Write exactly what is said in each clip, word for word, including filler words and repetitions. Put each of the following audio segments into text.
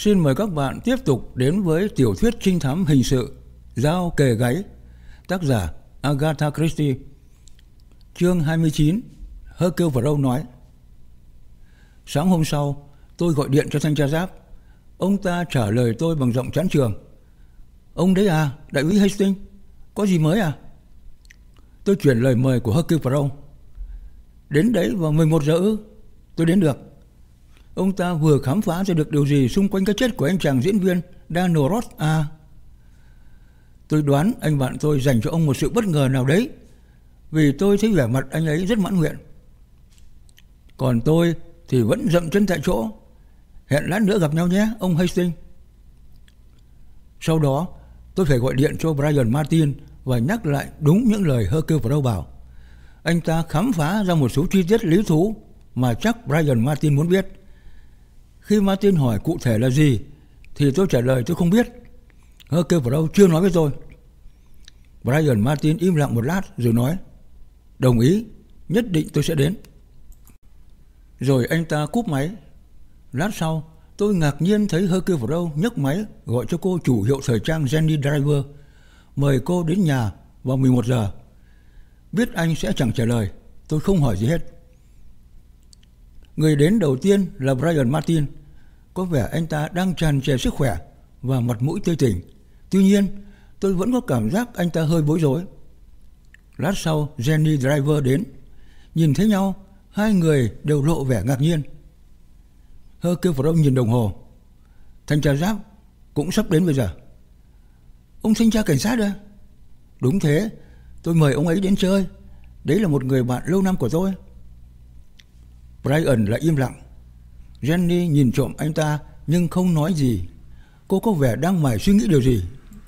Xin mời các bạn tiếp tục đến với tiểu thuyết trinh thám hình sự Dao kề gáy, tác giả Agatha Christie. Chương hai mươi chín. Hercule Poirot nói. Sáng hôm sau, tôi gọi điện cho thanh tra giáp. Ông ta trả lời tôi bằng giọng chán chường. Ông đấy à, đại úy Hastings, có gì mới à? Tôi chuyển lời mời của Hercule Poirot. Đến đấy vào mười một giờ ư? Tôi đến được. Ông ta vừa khám phá ra được điều gì xung quanh cái chết của anh chàng diễn viên Daniel Roth à? Tôi đoán anh bạn tôi dành cho ông một sự bất ngờ nào đấy, vì tôi thấy vẻ mặt anh ấy rất mãn nguyện. Còn tôi thì vẫn dậm chân tại chỗ. Hẹn lát nữa gặp nhau nhé, ông Hastings. Sau đó, tôi phải gọi điện cho Brian Martin và nhắc lại đúng những lời Hercule Poirot bảo. Anh ta khám phá ra một số chi tiết lý thú mà chắc Brian Martin muốn biết. Khi Martin hỏi cụ thể là gì thì tôi trả lời tôi không biết. Hercule Poirot chưa nói với tôi. Brian Martin im lặng một lát rồi nói: Đồng ý, nhất định tôi sẽ đến. Rồi anh ta cúp máy. Lát sau, tôi ngạc nhiên thấy Hercule Poirot nhấc máy gọi cho cô chủ hiệu thời trang Jenny Driver, mời cô đến nhà vào mười một giờ. Biết anh sẽ chẳng trả lời, tôi không hỏi gì hết. Người đến đầu tiên là Brian Martin. Có vẻ anh ta đang tràn trề sức khỏe và mặt mũi tươi tỉnh. Tuy nhiên, tôi vẫn có cảm giác anh ta hơi bối rối. Lát sau, Jenny Driver đến. Nhìn thấy nhau, hai người đều lộ vẻ ngạc nhiên. Hercule Poirot nhìn đồng hồ. Thanh tra giáp cũng sắp đến bây giờ. Ông thanh tra cảnh sát à? Đúng thế, tôi mời ông ấy đến chơi. Đấy là một người bạn lâu năm của tôi. Brian lại im lặng. Jenny nhìn trộm anh ta nhưng không nói gì. Cô có vẻ đang mải suy nghĩ điều gì.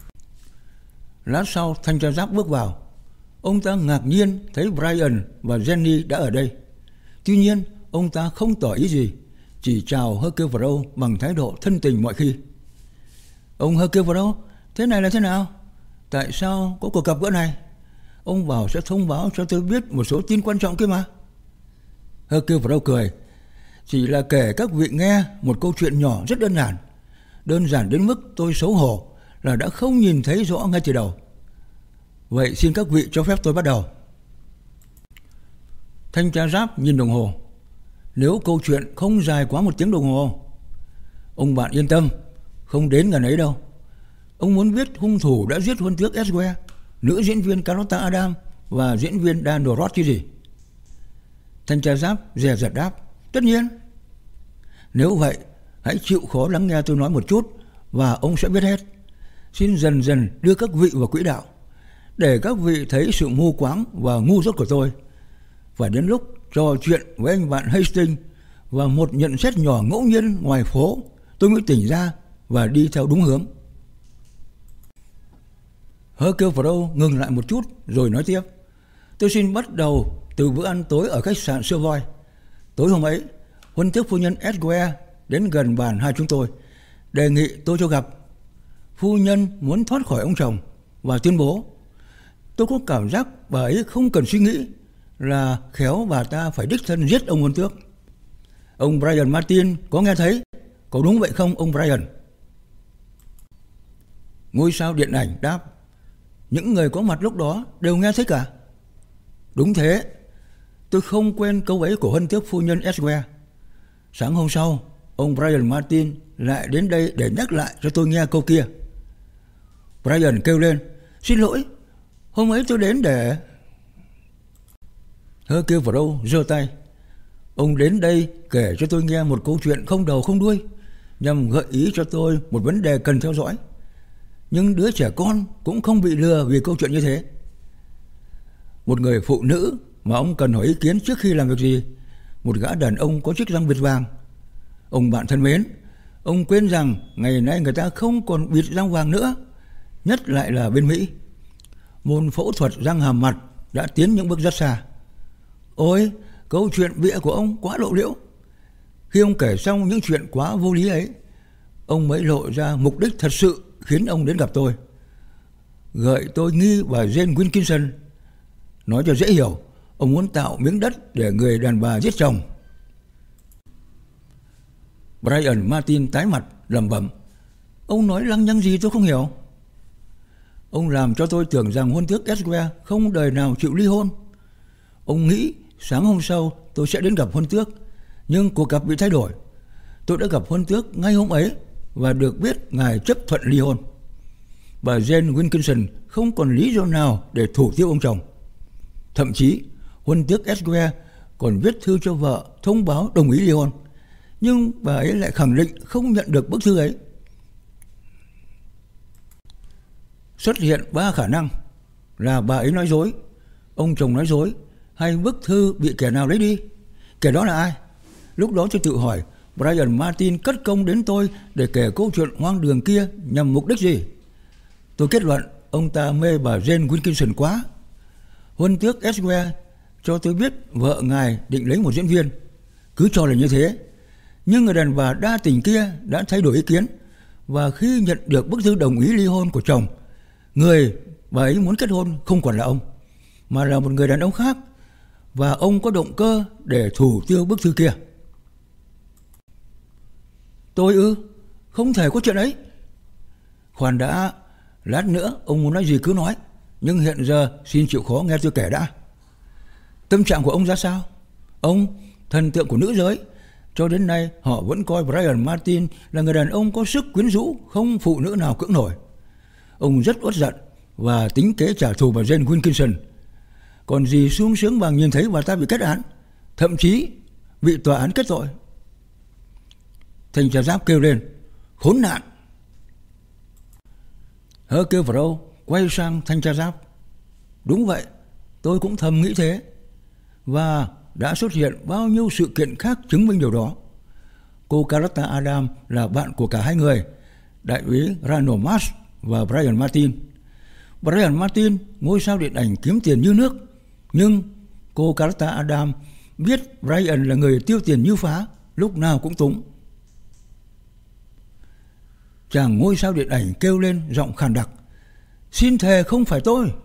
Lát sau, thanh tra giáp bước vào. Ông ta ngạc nhiên thấy Brian và Jenny đã ở đây. Tuy nhiên, ông ta không tỏ ý gì, chỉ chào Hercule Poirot bằng thái độ thân tình mọi khi. Ông Hercule Poirot, thế này là thế nào? Tại sao có cuộc gặp gỡ này? Ông bảo sẽ thông báo cho tôi biết một số tin quan trọng kia mà. Hercule Poirot cười. Chỉ là kể các vị nghe một câu chuyện nhỏ rất đơn giản. Đơn giản đến mức tôi xấu hổ là đã không nhìn thấy rõ ngay từ đầu. Vậy xin các vị cho phép tôi bắt đầu. Thanh tra giáp nhìn đồng hồ. Nếu câu chuyện không dài quá một tiếng đồng hồ, ông bạn yên tâm, không đến gần ấy đâu. Ông muốn biết hung thủ đã giết huân tước Edgware, nữ diễn viên Carlotta Adams và diễn viên Daniel Roth chứ gì? Thanh tra giáp dè dặt đáp: Tất nhiên. Nếu vậy, hãy chịu khó lắng nghe tôi nói một chút và ông sẽ biết hết. Xin dần dần đưa các vị vào quỹ đạo, để các vị thấy sự mù quáng và ngu dốt của tôi. Và đến lúc trò chuyện với anh bạn Hastings và một nhận xét nhỏ ngẫu nhiên ngoài phố, tôi mới tỉnh ra và đi theo đúng hướng. Hercule Poirot ngừng lại một chút rồi nói tiếp: Tôi xin bắt đầu từ bữa ăn tối ở khách sạn Savoy. Tối hôm ấy, huân tước phu nhân Edgware đến gần bàn hai chúng tôi, đề nghị tôi cho gặp. Phu nhân muốn thoát khỏi ông chồng và tuyên bố. Tôi có cảm giác bà ấy không cần suy nghĩ là khéo bà ta phải đích thân giết ông huân tước. Ông Brian Martin có nghe thấy? Có đúng vậy không ông Brian? Ngôi sao điện ảnh đáp: Những người có mặt lúc đó đều nghe thấy cả. Đúng thế. Tôi không quên câu ấy của huân tước phu nhân Edgware. Sáng hôm sau, ông Brian Martin lại đến đây để nhắc lại cho tôi nghe câu kia. Brian kêu lên: Xin lỗi, hôm ấy tôi đến để... Hercule Poirot giơ tay. Ông đến đây kể cho tôi nghe một câu chuyện không đầu không đuôi, nhằm gợi ý cho tôi một vấn đề cần theo dõi. Nhưng đứa trẻ con cũng không bị lừa vì câu chuyện như thế. Một người phụ nữ mà ông cần hỏi ý kiến trước khi làm việc gì, một gã đàn ông có chiếc răng bịt vàng. Ông bạn thân mến, ông quên rằng ngày nay người ta không còn bịt răng vàng nữa, nhất lại là bên Mỹ. Môn phẫu thuật răng hàm mặt đã tiến những bước rất xa. Ôi, câu chuyện bịa của ông quá lộ liễu. Khi ông kể xong những chuyện quá vô lý ấy, ông mới lộ ra mục đích thật sự khiến ông đến gặp tôi. Gợi tôi nghi bà Jane Wilkinson. Nói cho dễ hiểu, ông muốn tạo miếng đất để người đàn bà giết chồng. Brian Martin tái mặt. lẩm bẩm: ông nói lăng nhăng gì tôi không hiểu. Ông làm cho tôi tưởng rằng hôn tước Esquire không đời nào chịu ly hôn. Ông nghĩ sáng hôm sau tôi sẽ đến gặp hôn tước, nhưng cuộc gặp bị thay đổi. Tôi đã gặp hôn tước ngay hôm ấy và được biết ngài chấp thuận ly hôn. Bà Jane Wilkinson không còn lý do nào để thủ tiêu ông chồng. Thậm chí hôn tước Esquire còn viết thư cho vợ thông báo đồng ý ly hôn, nhưng bà ấy lại khẳng định không nhận được bức thư ấy. Xuất hiện ba khả năng là bà ấy nói dối, ông chồng nói dối, hay bức thư bị kẻ nào lấy đi. Kẻ đó là ai? Lúc đó tôi tự hỏi, Brian Martin cất công đến tôi để kể câu chuyện hoang đường kia nhằm mục đích gì? Tôi kết luận ông ta mê bà Jane Wilkinson quá. Huân tước Esquire cho tôi biết vợ ngài định lấy một diễn viên. Cứ cho là như thế, nhưng người đàn bà đa tình kia đã thay đổi ý kiến, và khi nhận được bức thư đồng ý ly hôn của chồng, người bà ấy muốn kết hôn không còn là ông, mà là một người đàn ông khác, và ông có động cơ để thủ tiêu bức thư kia. Tôi ư? Không thể có chuyện ấy. Khoan đã, lát nữa ông muốn nói gì cứ nói, nhưng hiện giờ xin chịu khó nghe tôi kể đã. Tâm trạng của ông ra sao? Ông, thần tượng của nữ giới, cho đến nay họ vẫn coi Brian Martin là người đàn ông có sức quyến rũ không phụ nữ nào cưỡng nổi. Ông rất uất giận và tính kế trả thù bà Jane Wilkinson. Còn gì sung sướng bằng nhìn thấy bà ta bị kết án, thậm chí bị tòa án kết tội. Thanh tra giáp kêu lên: khốn nạn! Hercule Poirot quay sang thanh tra giáp: đúng vậy, tôi cũng thầm nghĩ thế. Và đã xuất hiện bao nhiêu sự kiện khác chứng minh điều đó. Cô Carlotta Adams là bạn của cả hai người, đại úy Ranulph Marsh và Brian Martin. Brian Martin, ngôi sao điện ảnh kiếm tiền như nước, nhưng cô Carlotta Adams biết Brian là người tiêu tiền như phá, lúc nào cũng túng. Chàng ngôi sao điện ảnh kêu lên giọng khàn đặc: xin thề không phải tôi.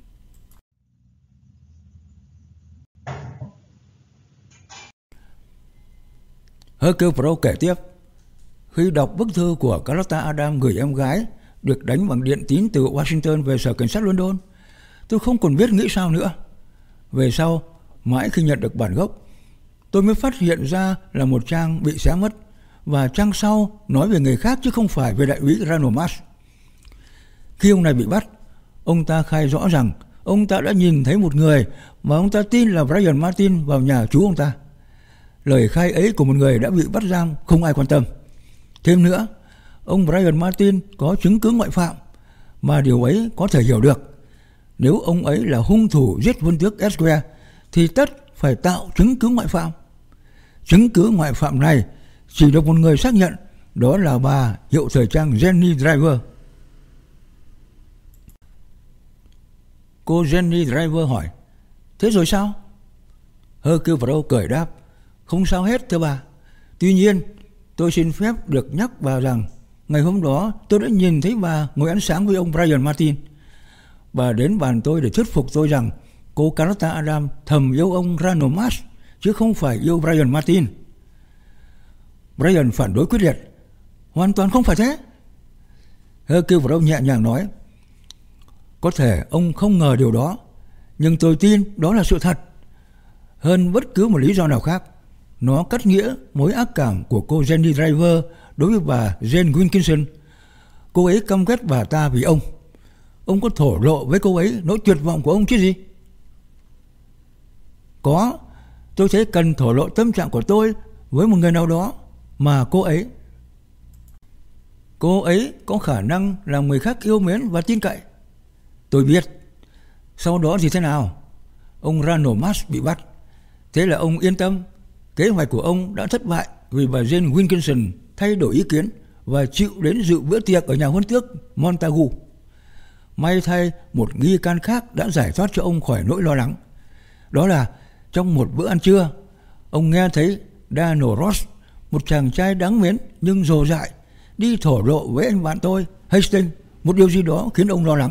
Hercule Poirot kể tiếp: khi đọc bức thư của Carlotta Adams gửi em gái được đánh bằng điện tín từ Washington về sở cảnh sát London, tôi không còn biết nghĩ sao nữa. Về sau, mãi khi nhận được bản gốc, tôi mới phát hiện ra là một trang bị xé mất, và trang sau nói về người khác chứ không phải về đại úy Ranulph Marsh. Khi ông này bị bắt, ông ta khai rõ rằng ông ta đã nhìn thấy một người mà ông ta tin là Brian Martin vào nhà chú ông ta. Lời khai ấy của một người đã bị bắt giam không ai quan tâm. Thêm nữa, ông Brian Martin có chứng cứ ngoại phạm, mà điều ấy có thể hiểu được. Nếu ông ấy là hung thủ giết Huân tước Esquire thì tất phải tạo chứng cứ ngoại phạm. Chứng cứ ngoại phạm này chỉ được một người xác nhận, đó là bà hiệu thời trang Jenny Driver. Cô Jenny Driver hỏi: thế rồi sao? Hercule Poirot cười đáp: không sao hết thưa bà. Tuy nhiên, tôi xin phép được nhắc bà rằng ngày hôm đó tôi đã nhìn thấy bà ngồi ăn sáng với ông Brian Martin. Bà đến bàn tôi để thuyết phục tôi rằng cô Carlotta Adams thầm yêu ông Ranulph Marsh chứ không phải yêu Brian Martin. Brian phản đối quyết liệt: hoàn toàn không phải thế. Hercule Poirot nhẹ nhàng nói: có thể ông không ngờ điều đó, nhưng tôi tin đó là sự thật. Hơn bất cứ một lý do nào khác, nó cắt nghĩa mối ác cảm của cô Jenny Driver đối với bà Jane Wilkinson. Cô ấy căm ghét bà ta vì ông. Ông có thổ lộ với cô ấy nỗi tuyệt vọng của ông chứ gì? Có, tôi thấy cần thổ lộ tâm trạng của tôi với một người nào đó, mà cô ấy Cô ấy có khả năng làm người khác yêu mến và tin cậy. Tôi biết. Sau đó thì thế nào? Ông Ranulph Marsh bị bắt. Thế là ông yên tâm. Kế hoạch của ông đã thất bại vì bà Jane Wilkinson thay đổi ý kiến và chịu đến dự bữa tiệc ở nhà huân tước Montagu. May thay, một nghi can khác đã giải thoát cho ông khỏi nỗi lo lắng. Đó là trong một bữa ăn trưa, ông nghe thấy Daniel Ross, một chàng trai đáng mến nhưng rồ dại, đi thổ lộ với anh bạn tôi Hastings một điều gì đó khiến ông lo lắng.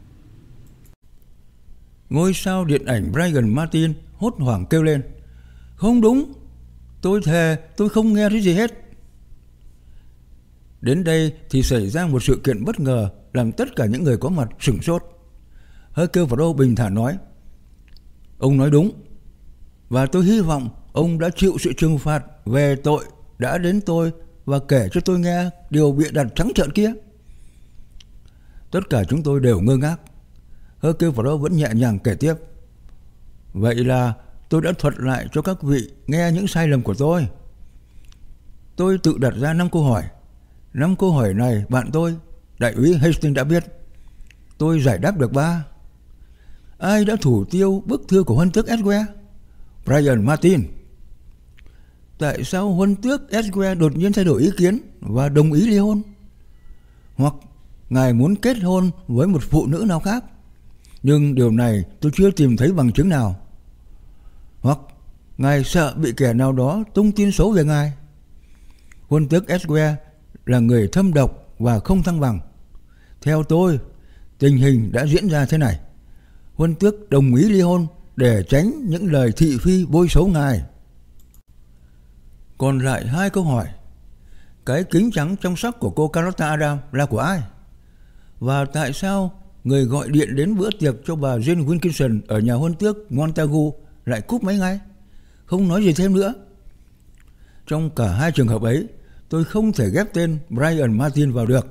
Ngôi sao điện ảnh Brian Martin hốt hoảng kêu lên: không đúng, tôi thề tôi không nghe thấy gì hết. Đến đây thì xảy ra một sự kiện bất ngờ làm tất cả những người có mặt sửng sốt. Hercule Poirot bình thản nói: Ông nói đúng, và tôi hy vọng ông đã chịu sự trừng phạt về tội đã đến tôi và kể cho tôi nghe điều bịa đặt trắng trợn kia. Tất cả chúng tôi đều ngơ ngác. Hercule Poirot vẫn nhẹ nhàng kể tiếp: Vậy là tôi đã thuật lại cho các vị nghe những sai lầm của tôi. Tôi tự đặt ra năm câu hỏi. Năm câu hỏi này bạn tôi, đại úy Hastings đã biết. Tôi giải đáp được ba. Ai đã thủ tiêu bức thư của huân tước Edgware? Brian Martin. Tại sao huân tước Edgware đột nhiên thay đổi ý kiến và đồng ý ly hôn? Hoặc ngài muốn kết hôn với một phụ nữ nào khác, nhưng điều này tôi chưa tìm thấy bằng chứng nào. Hoặc ngài sợ bị kẻ nào đó tung tin xấu về ngài. Huân tước Edgware là người thâm độc và không thăng bằng. Theo tôi, tình hình đã diễn ra thế này: huân tước đồng ý ly hôn để tránh những lời thị phi bôi xấu ngài. Còn lại hai câu hỏi: cái kính trắng trong sắc của cô Carlotta Adams là của ai? Và tại sao người gọi điện đến bữa tiệc cho bà Jane Wilkinson ở nhà huân tước Montagu lại cúp máy ngay, không nói gì thêm nữa? Trong cả hai trường hợp ấy, tôi không thể ghép tên Brian Martin vào được.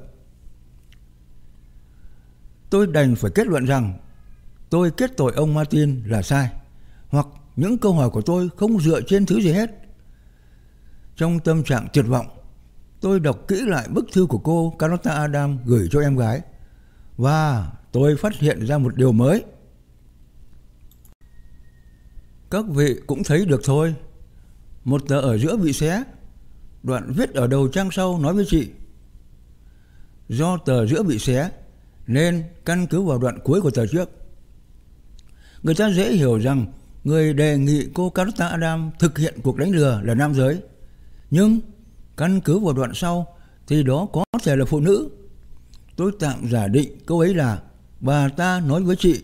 Tôi đành phải kết luận rằng tôi kết tội ông Martin là sai, hoặc những câu hỏi của tôi không dựa trên thứ gì hết. Trong tâm trạng tuyệt vọng, tôi đọc kỹ lại bức thư của cô Carlotta Adams gửi cho em gái, và tôi phát hiện ra một điều mới. Các vị cũng thấy được thôi. Một tờ ở giữa bị xé. Đoạn viết ở đầu trang sau nói với chị: Do tờ giữa bị xé nên căn cứ vào đoạn cuối của tờ trước, người ta dễ hiểu rằng người đề nghị cô Carlotta Adams thực hiện cuộc đánh lừa là nam giới. Nhưng căn cứ vào đoạn sau thì đó có thể là phụ nữ. Tôi tạm giả định câu ấy là bà ta nói với chị.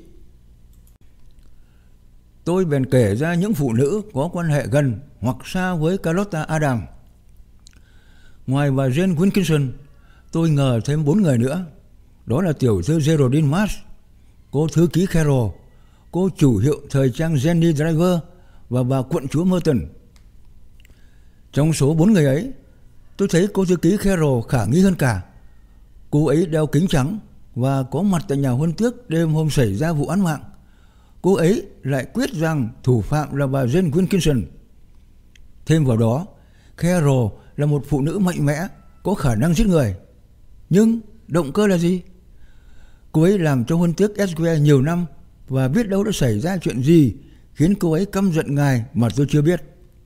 Tôi bèn kể ra những phụ nữ có quan hệ gần hoặc xa với Carlotta Adams. Ngoài bà Jane Wilkinson, tôi ngờ thêm bốn người nữa. Đó là tiểu thư Geraldine Marsh, cô thư ký Carroll, cô chủ hiệu thời trang Jenny Driver và bà quận chúa Merton. Trong số bốn người ấy, tôi thấy cô thư ký Carroll khả nghi hơn cả. Cô ấy đeo kính trắng và có mặt tại nhà huân tước đêm hôm xảy ra vụ án mạng. Cô ấy lại quyết rằng thủ phạm là bà Jane Wilkinson. Thêm vào đó, Carroll là một phụ nữ mạnh mẽ, có khả năng giết người. Nhưng động cơ là gì? Cô ấy làm cho huân tước Edgware nhiều năm, và biết đâu đã xảy ra chuyện gì khiến cô ấy căm giận ngài mà tôi chưa biết.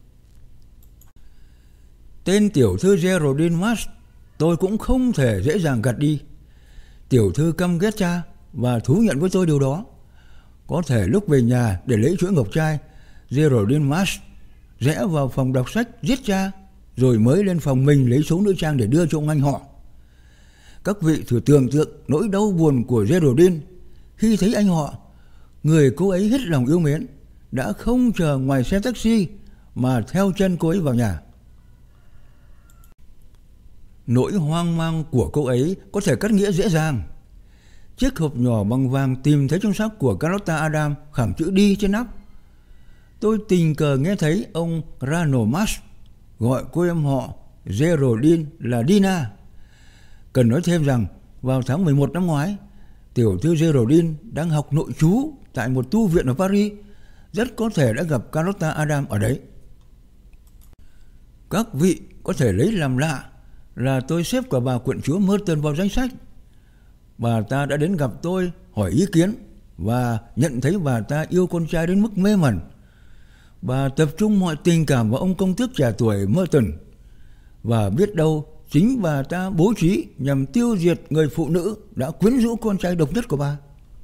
Tên tiểu thư Geraldine Marsh tôi cũng không thể dễ dàng gạt đi. Tiểu thư căm ghét cha và thú nhận với tôi điều đó. Có thể lúc về nhà để lấy chuỗi ngọc trai, Geraldine Marsh rẽ vào phòng đọc sách giết cha, rồi mới lên phòng mình lấy số nữ trang để đưa cho ông anh họ. Các vị thử tưởng tượng nỗi đau buồn của Geraldine khi thấy anh họ, người cô ấy hết lòng yêu mến, đã không chờ ngoài xe taxi mà theo chân cô ấy vào nhà. Nỗi hoang mang của cô ấy có thể cắt nghĩa dễ dàng. Chiếc hộp nhỏ bằng vàng tìm thấy trong xác của Carlotta Adams khảm chữ đi trên nắp. Tôi tình cờ nghe thấy ông Ranald Marsh gọi cô em họ Geraldine là Dina. Cần nói thêm rằng vào tháng mười một năm ngoái, tiểu thư Geraldine đang học nội trú tại một tu viện ở Paris, rất có thể đã gặp Carlotta Adams ở đấy. Các vị có thể lấy làm lạ là tôi xếp cả bà quận chúa Merton vào danh sách. Bà ta đã đến gặp tôi hỏi ý kiến và nhận thấy bà ta yêu con trai đến mức mê mẩn. Bà tập trung mọi tình cảm vào ông công tước trẻ tuổi Merton, và biết đâu chính bà ta bố trí nhằm tiêu diệt người phụ nữ đã quyến rũ con trai độc nhất của bà.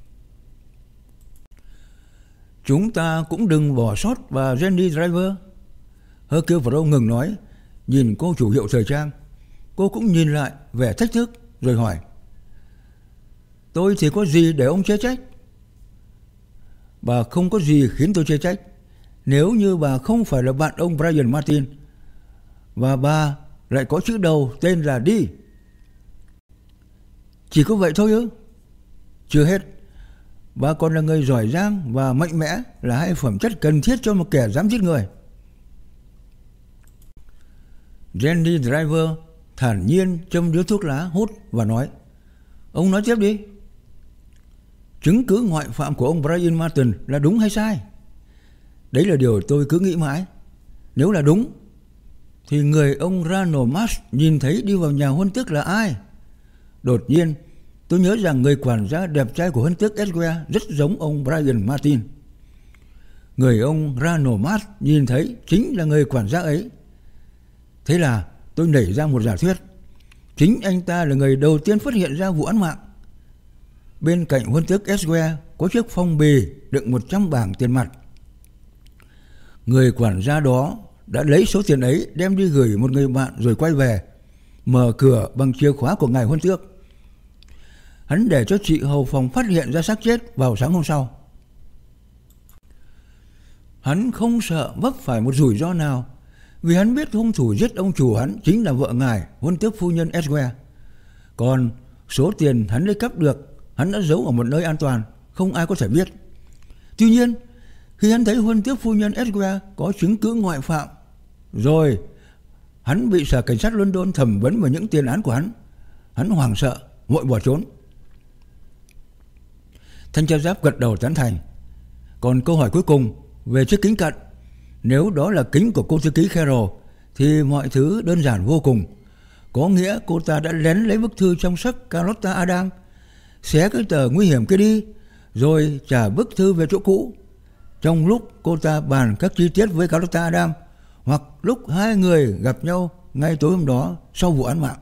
Chúng ta cũng đừng bỏ sót bà Jenny Driver. Hercule Poirot ngừng nói, nhìn cô chủ hiệu thời trang. Cô cũng nhìn lại vẻ thách thức rồi hỏi: Tôi thì có gì để ông chê trách? Bà không có gì khiến tôi chê trách. Nếu như bà không phải là bạn ông Brian Martin, và bà lại có chữ đầu tên là Đi, Chỉ có vậy thôi ư? Chưa hết, bà còn là người giỏi giang và mạnh mẽ, là hai phẩm chất cần thiết cho một kẻ dám giết người. Jenny Driver thản nhiên châm điếu thuốc lá hút và nói: Ông nói tiếp đi. Chứng cứ ngoại phạm của ông Brian Martin là đúng hay sai? Đấy là điều tôi cứ nghĩ mãi. Nếu là đúng thì người ông Ronald Marsh nhìn thấy đi vào nhà Huân Tước là ai? Đột nhiên tôi nhớ rằng người quản gia đẹp trai của Huân Tước Edgware rất giống ông Brian Martin. Người ông Ronald Marsh nhìn thấy chính là người quản gia ấy. Thế là tôi nảy ra một giả thuyết. Chính anh ta là người đầu tiên phát hiện ra vụ án mạng. Bên cạnh Huân Tước Edgware có chiếc phong bì đựng một trăm bảng tiền mặt. Người quản gia đó đã lấy số tiền ấy đem đi gửi một người bạn rồi quay về, mở cửa bằng chìa khóa của ngài Huân Tước. Hắn để cho chị hầu phòng phát hiện ra xác chết vào sáng hôm sau. Hắn không sợ vấp phải một rủi ro nào, vì hắn biết hung thủ giết ông chủ hắn chính là vợ ngài Huân Tước phu nhân Edgware. Còn số tiền hắn lấy cắp được, hắn đã giấu ở một nơi an toàn, không ai có thể biết. Tuy nhiên, khi hắn thấy Huân Tước phu nhân Edgware có chứng cứ ngoại phạm, rồi hắn bị sở cảnh sát London thẩm vấn vào những tiền án của hắn, hắn hoảng sợ, vội bỏ trốn. Thanh tra giáp gật đầu tán thành. Còn câu hỏi cuối cùng về chiếc kính cận, nếu đó là kính của cô thư ký Carroll thì mọi thứ đơn giản vô cùng. Có nghĩa cô ta đã lén lấy bức thư trong sách Carlotta Adam, xé cái tờ nguy hiểm kia đi, rồi trả bức thư về chỗ cũ, trong lúc cô ta bàn các chi tiết với Carlotta Adam, hoặc lúc hai người gặp nhau ngay tối hôm đó sau vụ án mạng.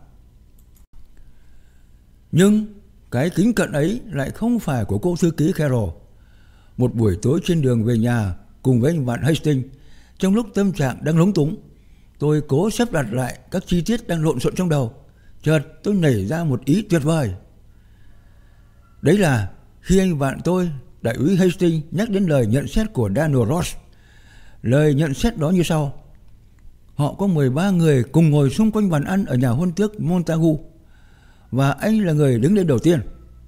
Nhưng cái kính cận ấy lại không phải của cô thư ký Carroll. Một buổi tối trên đường về nhà cùng với anh bạn Hastings, trong lúc tâm trạng đang lúng túng, tôi cố xếp đặt lại các chi tiết đang lộn xộn trong đầu. Chợt tôi nảy ra một ý tuyệt vời. Đấy là khi anh bạn tôi, đại úy Hastings, nhắc đến lời nhận xét của Daniel Ross. Lời nhận xét đó như sau: họ có mười ba người cùng ngồi xung quanh bàn ăn ở nhà Huân Tước Montagu, và anh là người đứng lên đầu tiên.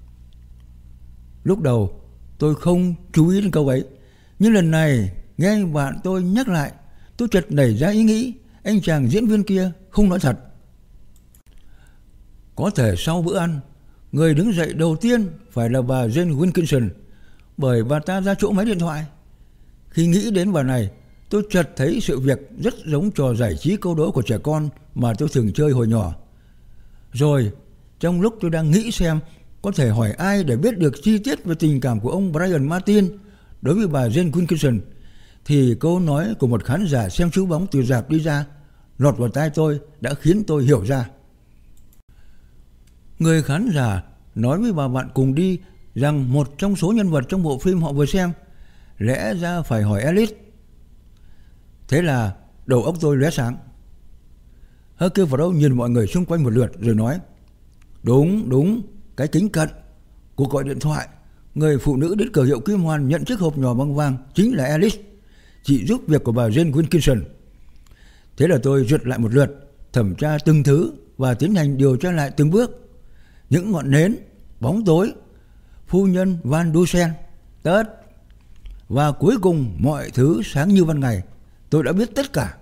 Lúc đầu tôi không chú ý đến câu ấy, nhưng lần này nghe anh bạn tôi nhắc lại, tôi chợt nảy ra ý nghĩ anh chàng diễn viên kia không nói thật. Có thể sau bữa ăn, người đứng dậy đầu tiên phải là bà Jane Wilkinson, bởi bà ta ra chỗ máy điện thoại. Khi nghĩ đến bà này, tôi chợt thấy sự việc rất giống trò giải trí câu đố của trẻ con mà tôi thường chơi hồi nhỏ. Rồi, trong lúc tôi đang nghĩ xem có thể hỏi ai để biết được chi tiết về tình cảm của ông Brian Martin đối với bà Jane Wilkinson, thì câu nói của một khán giả xem chú bóng từ rạp đi ra, lọt vào tai tôi, đã khiến tôi hiểu ra. Người khán giả nói với bà bạn cùng đi rằng một trong số nhân vật trong bộ phim họ vừa xem lẽ ra phải hỏi Alice. Thế là đầu óc tôi lóe sáng. Hercule Poirot nhìn mọi người xung quanh một lượt rồi nói: Đúng, đúng, cái kính cận, cuộc gọi điện thoại, người phụ nữ đến cửa hiệu Kim Hoàn nhận chiếc hộp nhỏ bằng vàng chính là Alice, chị giúp việc của bà Jane Wilkinson. Thế là tôi duyệt lại một lượt, thẩm tra từng thứ và tiến hành điều tra lại từng bước. Những ngọn nến, bóng tối, phu nhân Van Dusen, tất. Và cuối cùng mọi thứ sáng như ban ngày. Tôi đã biết tất cả.